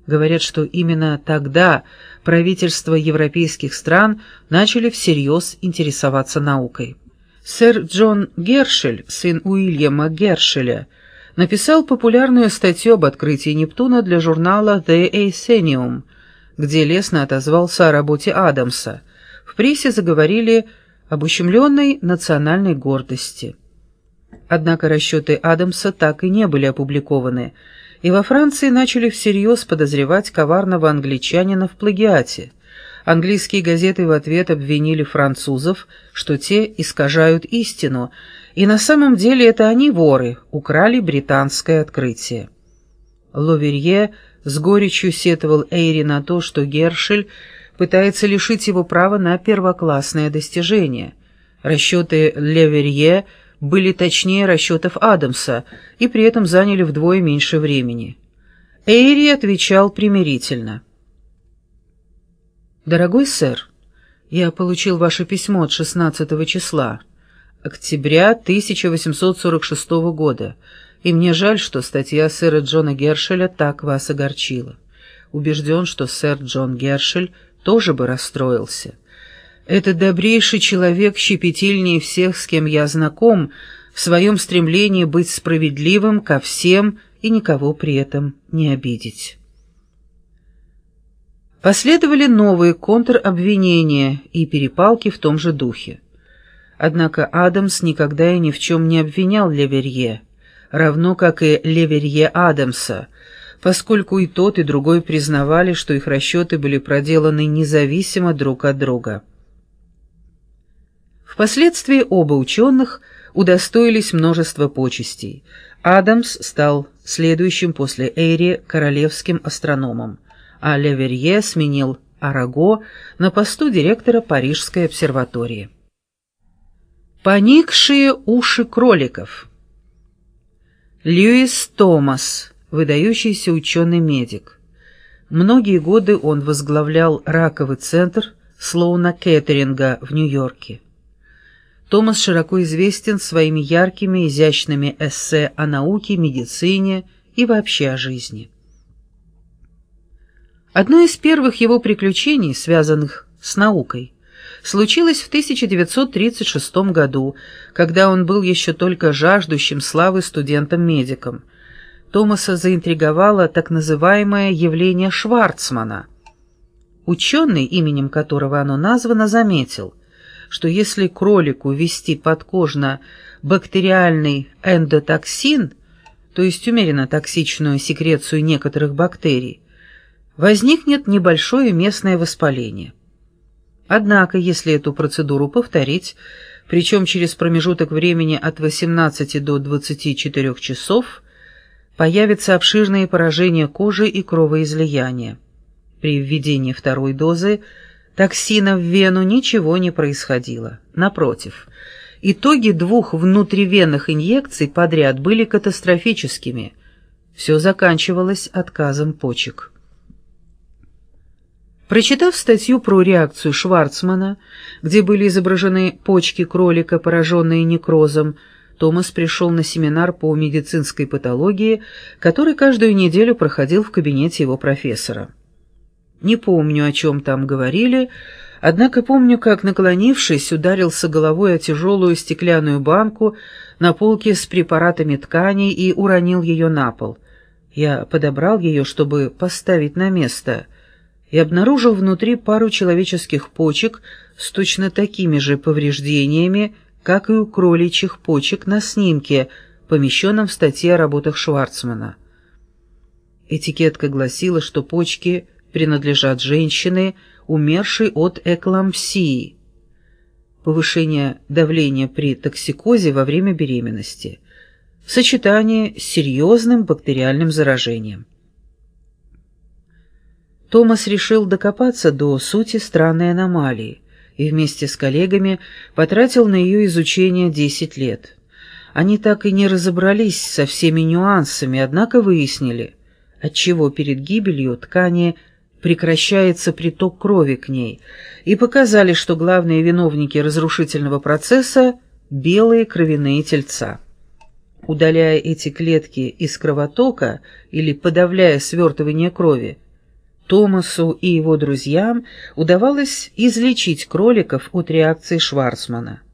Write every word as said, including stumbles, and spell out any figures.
Говорят, что именно тогда правительства европейских стран начали всерьез интересоваться наукой. Сэр Джон Гершель, сын Уильяма Гершеля, написал популярную статью об открытии Нептуна для журнала The Athenaeum, где лестно отозвался о работе Адамса. В прессе заговорили об ущемленной национальной гордости. Однако расчеты Адамса так и не были опубликованы, и во Франции начали всерьез подозревать коварного англичанина в плагиате. Английские газеты в ответ обвинили французов, что те искажают истину, и на самом деле это они, воры, украли британское открытие. Леверье с горечью сетовал Эйри на то, что Гершель пытается лишить его права на первоклассное достижение. Расчеты Леверье были точнее расчетов Адамса и при этом заняли вдвое меньше времени. Эйри отвечал примирительно. «Дорогой сэр, я получил ваше письмо от шестнадцатого числа, октября тысяча восемьсот сорок шестого года, и мне жаль, что статья сэра Джона Гершеля так вас огорчила. Убежден, что сэр Джон Гершель тоже бы расстроился. Этот добрейший человек щепетильнее всех, с кем я знаком, в своем стремлении быть справедливым ко всем и никого при этом не обидеть». Последовали новые контробвинения и перепалки в том же духе. Однако Адамс никогда и ни в чем не обвинял Леверье, равно как и Леверье Адамса, поскольку и тот, и другой признавали, что их расчеты были проделаны независимо друг от друга. Впоследствии оба ученых удостоились множества почестей. Адамс стал следующим после Эйри королевским астрономом, а Леверье сменил Араго на посту директора Парижской обсерватории. Поникшие уши кроликов. Льюис Томас, выдающийся ученый-медик. Многие годы он возглавлял раковый центр Слоуна Кеттеринга в Нью-Йорке. Томас широко известен своими яркими, изящными эссе о науке, медицине и вообще о жизни. Одно из первых его приключений, связанных с наукой, случилось в тысяча девятьсот тридцать шестом году, когда он был еще только жаждущим славы студентом-медиком. Томаса заинтриговало так называемое явление Шварцмана. Ученый, именем которого оно названо, заметил, что если кролику ввести подкожно бактериальный эндотоксин, то есть умеренно токсичную секрецию некоторых бактерий, возникнет небольшое местное воспаление. Однако, если эту процедуру повторить, причем через промежуток времени от восемнадцати до двадцати четырёх часов, появится обширное поражение кожи и кровоизлияние. При введении второй дозы токсина в вену ничего не происходило. Напротив, итоги двух внутривенных инъекций подряд были катастрофическими. Все заканчивалось отказом почек. Прочитав статью про реакцию Шварцмана, где были изображены почки кролика, пораженные некрозом, Томас пришел на семинар по медицинской патологии, который каждую неделю проходил в кабинете его профессора. Не помню, о чем там говорили, однако помню, как, наклонившись, ударился головой о тяжелую стеклянную банку на полке с препаратами тканей и уронил ее на пол. Я подобрал ее, чтобы поставить на место, и обнаружил внутри пару человеческих почек с точно такими же повреждениями, как и у кроличьих почек на снимке, помещенном в статье о работах Шварцмана. Этикетка гласила, что почки принадлежат женщине, умершей от эклампсии, повышение давления при токсикозе во время беременности, в сочетании с серьезным бактериальным заражением. Томас решил докопаться до сути странной аномалии и вместе с коллегами потратил на ее изучение десять лет. Они так и не разобрались со всеми нюансами, однако выяснили, отчего перед гибелью ткани прекращается приток крови к ней, и показали, что главные виновники разрушительного процесса – белые кровяные тельца. Удаляя эти клетки из кровотока или подавляя свертывание крови, Томасу и его друзьям удавалось излечить кроликов от реакции Шварцмана.